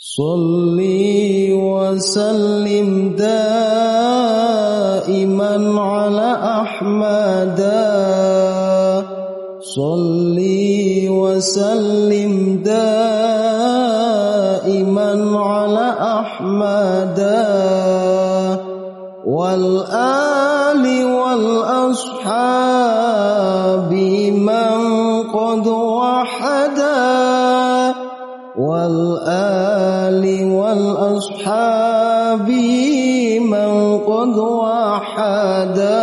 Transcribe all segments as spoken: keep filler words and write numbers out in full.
Salli wa sallim daiman ala Ahmada. Salli wa sallim daiman ala Ahmada. Wal ali wal ashabi man qad wahada. Wal ali wal ashabi man qad wahada.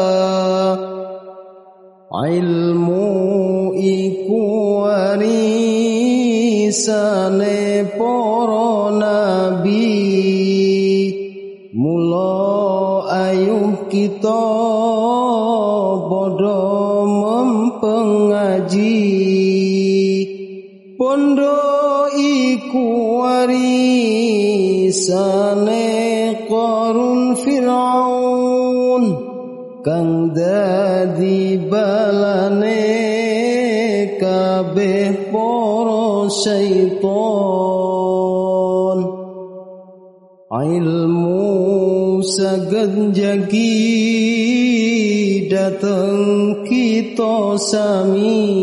Ilmu iku warisane para nabi, mula ayo kita padha mempengaji. Pondo iku warisane Qarun Fir'aun, kang dadi balane kabeh para syaiton. Ilmu saged jagi dateng kita sami,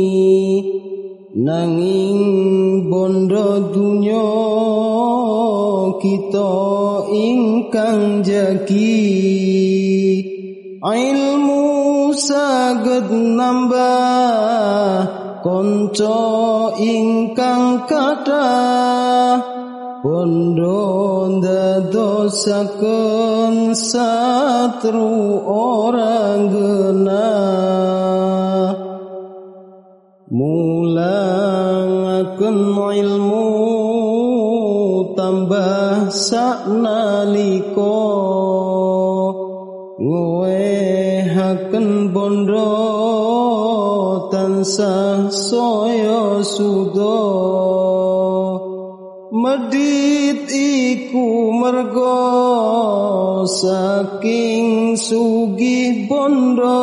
nanging bondo dunya kita ingkang jagi. Ilmu saged nambah konco ingkang kathah, bondo ndadosaken satru orang genah. Mulangaken ilmu tambah saknalika, nguwehaken bondo tansah saya suda. Medit iku merga saking sugih bondo,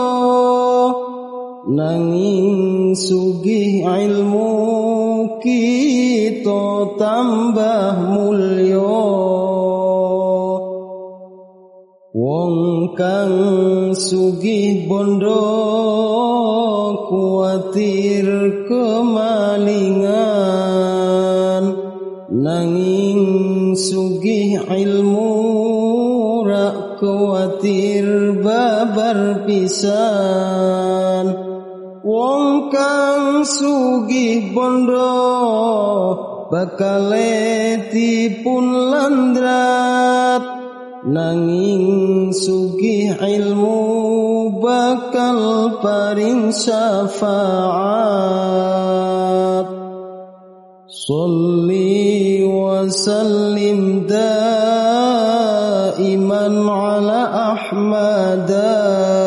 nanging sugih ilmu kita tambah mulya. Wong kang sugih bondo kuwatir kemalingan, nanging sugih ilmu rak kuwatir babar pisan. Wong kang sugih bondo bakale dipun landrat, nanging sugih ilmu bakal paring syafaat. Salli wa sallim daiman ala Ahmada.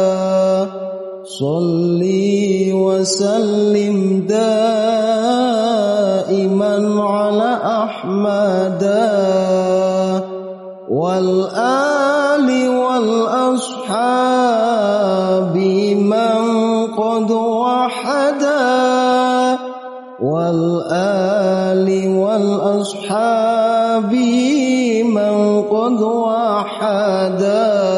Salli wa sallim daiman ala Ahmada. Wal ali wal ashabi man qad wahada. Wal ali wal ashabi man qad wahada.